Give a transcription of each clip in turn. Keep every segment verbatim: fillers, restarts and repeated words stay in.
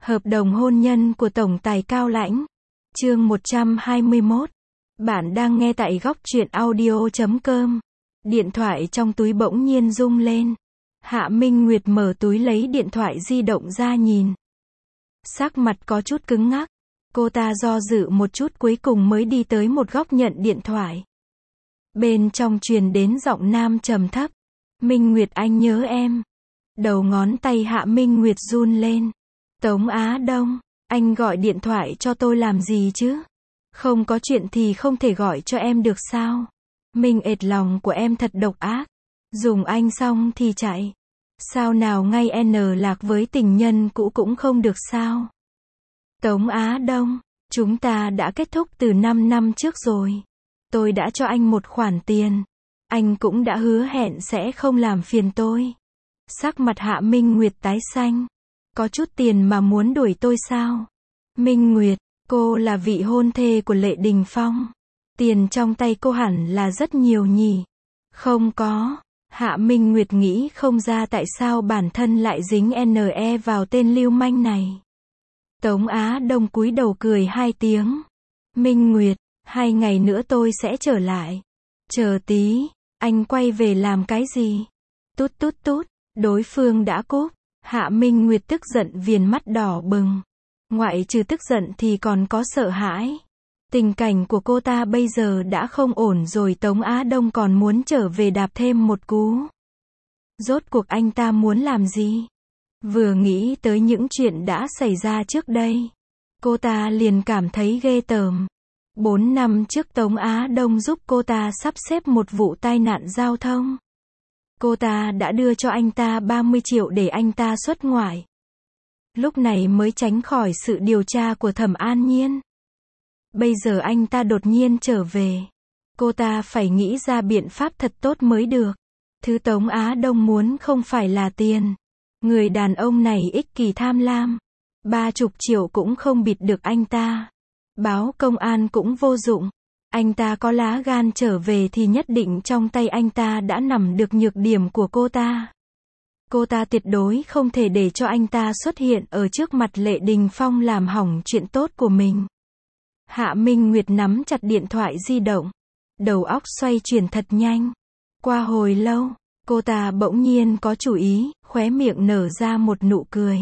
Hợp đồng hôn nhân của Tổng tài Cao Lãnh. Chương một trăm hai mươi mốt. Bạn đang nghe tại góc truyện audio chấm com. Điện thoại trong túi bỗng nhiên rung lên. Hạ Minh Nguyệt mở túi lấy điện thoại di động ra nhìn. Sắc mặt có chút cứng ngắc. Cô ta do dự một chút cuối cùng mới đi tới một góc nhận điện thoại. Bên trong truyền đến giọng nam trầm thấp. Minh Nguyệt, anh nhớ em. Đầu ngón tay Hạ Minh Nguyệt run lên. Tống Á Đông, anh gọi điện thoại cho tôi làm gì chứ? Không có chuyện thì không thể gọi cho em được sao? Minh ệt, lòng của em thật độc ác. Dùng anh xong thì chạy. Sao nào ngay n lạc với tình nhân cũ cũng không được sao? Tống Á Đông, chúng ta đã kết thúc từ năm năm trước rồi. Tôi đã cho anh một khoản tiền. Anh cũng đã hứa hẹn sẽ không làm phiền tôi. Sắc mặt Hạ Minh Nguyệt tái xanh. Có chút tiền mà muốn đuổi tôi sao? Minh Nguyệt, cô là vị hôn thê của Lệ Đình Phong. Tiền trong tay cô hẳn là rất nhiều nhỉ? Không có. Hạ Minh Nguyệt nghĩ không ra tại sao bản thân lại dính ne vào tên lưu manh này. Tống Á Đông cúi đầu cười hai tiếng. Minh Nguyệt, hai ngày nữa tôi sẽ trở lại. Chờ tí, anh quay về làm cái gì? Tút tút tút, đối phương đã cúp. Hạ Minh Nguyệt tức giận viền mắt đỏ bừng. Ngoại trừ tức giận thì còn có sợ hãi. Tình cảnh của cô ta bây giờ đã không ổn rồi, Tống Á Đông còn muốn trở về đạp thêm một cú. Rốt cuộc anh ta muốn làm gì? Vừa nghĩ tới những chuyện đã xảy ra trước đây, cô ta liền cảm thấy ghê tởm. Bốn năm trước Tống Á Đông giúp cô ta sắp xếp một vụ tai nạn giao thông. Cô ta đã đưa cho anh ta ba mươi triệu để anh ta xuất ngoại. Lúc này mới tránh khỏi sự điều tra của Thẩm An Nhiên. Bây giờ anh ta đột nhiên trở về. Cô ta phải nghĩ ra biện pháp thật tốt mới được. Thứ Tống Á Đông muốn không phải là tiền. Người đàn ông này ích kỷ tham lam. Ba chục triệu cũng không bịt được anh ta. Báo công an cũng vô dụng. Anh ta có lá gan trở về thì nhất định trong tay anh ta đã nằm được nhược điểm của cô ta. Cô ta tuyệt đối không thể để cho anh ta xuất hiện ở trước mặt Lệ Đình Phong làm hỏng chuyện tốt của mình. Hạ Minh Nguyệt nắm chặt điện thoại di động. Đầu óc xoay chuyển thật nhanh. Qua hồi lâu, cô ta bỗng nhiên có chủ ý, khóe miệng nở ra một nụ cười.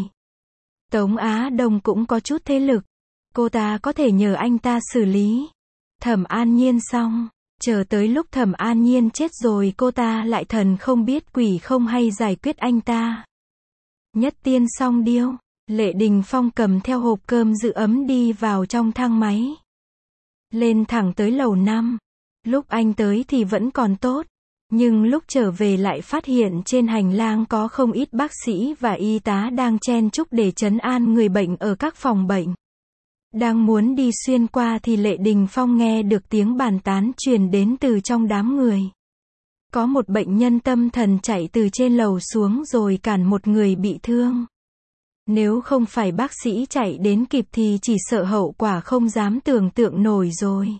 Tống Á Đông cũng có chút thế lực. Cô ta có thể nhờ anh ta xử lý Thẩm An Nhiên xong. Chờ tới lúc Thẩm An Nhiên chết rồi cô ta lại thần không biết quỷ không hay giải quyết anh ta. Nhất tiên xong điêu. Lệ Đình Phong cầm theo hộp cơm giữ ấm đi vào trong thang máy. Lên thẳng tới lầu năm. Lúc anh tới thì vẫn còn tốt. Nhưng lúc trở về lại phát hiện trên hành lang có không ít bác sĩ và y tá đang chen chúc để trấn an người bệnh ở các phòng bệnh. Đang muốn đi xuyên qua thì Lệ Đình Phong nghe được tiếng bàn tán truyền đến từ trong đám người. Có một bệnh nhân tâm thần chạy từ trên lầu xuống rồi cản một người bị thương. Nếu không phải bác sĩ chạy đến kịp thì chỉ sợ hậu quả không dám tưởng tượng nổi rồi.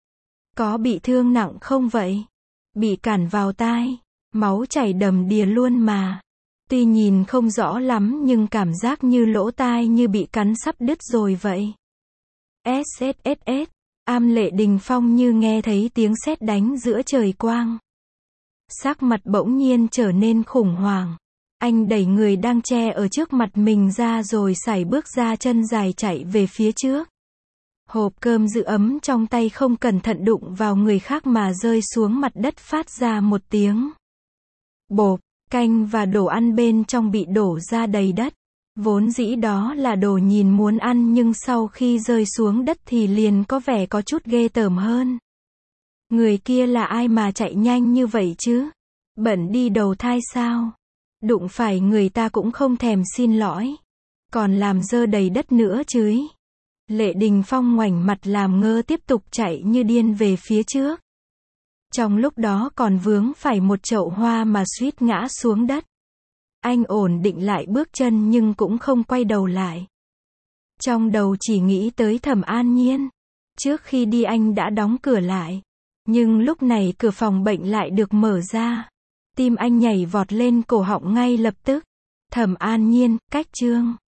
Có bị thương nặng không vậy? Bị cản vào tai, máu chảy đầm đìa luôn mà. Tuy nhìn không rõ lắm nhưng cảm giác như lỗ tai như bị cắn sắp đứt rồi vậy. ét ét ét ét, am Lệ Đình Phong như nghe thấy tiếng sét đánh giữa trời quang. Sắc mặt bỗng nhiên trở nên khủng hoảng. Anh đẩy người đang che ở trước mặt mình ra rồi sải bước ra chân dài chạy về phía trước. Hộp cơm giữ ấm trong tay không cẩn thận đụng vào người khác mà rơi xuống mặt đất phát ra một tiếng bộp, canh và đồ ăn bên trong bị đổ ra đầy đất. Vốn dĩ đó là đồ nhìn muốn ăn nhưng sau khi rơi xuống đất thì liền có vẻ có chút ghê tởm hơn. Người kia là ai mà chạy nhanh như vậy chứ? Bận đi đầu thai sao? Đụng phải người ta cũng không thèm xin lỗi. Còn làm dơ đầy đất nữa chứ. Lệ Đình Phong ngoảnh mặt làm ngơ tiếp tục chạy như điên về phía trước. Trong lúc đó còn vướng phải một chậu hoa mà suýt ngã xuống đất. Anh ổn định lại bước chân nhưng cũng không quay đầu lại. Trong đầu chỉ nghĩ tới Thẩm An Nhiên. Trước khi đi anh đã đóng cửa lại. Nhưng lúc này cửa phòng bệnh lại được mở ra. Tim anh nhảy vọt lên cổ họng ngay lập tức. Thẩm An Nhiên, cách chương.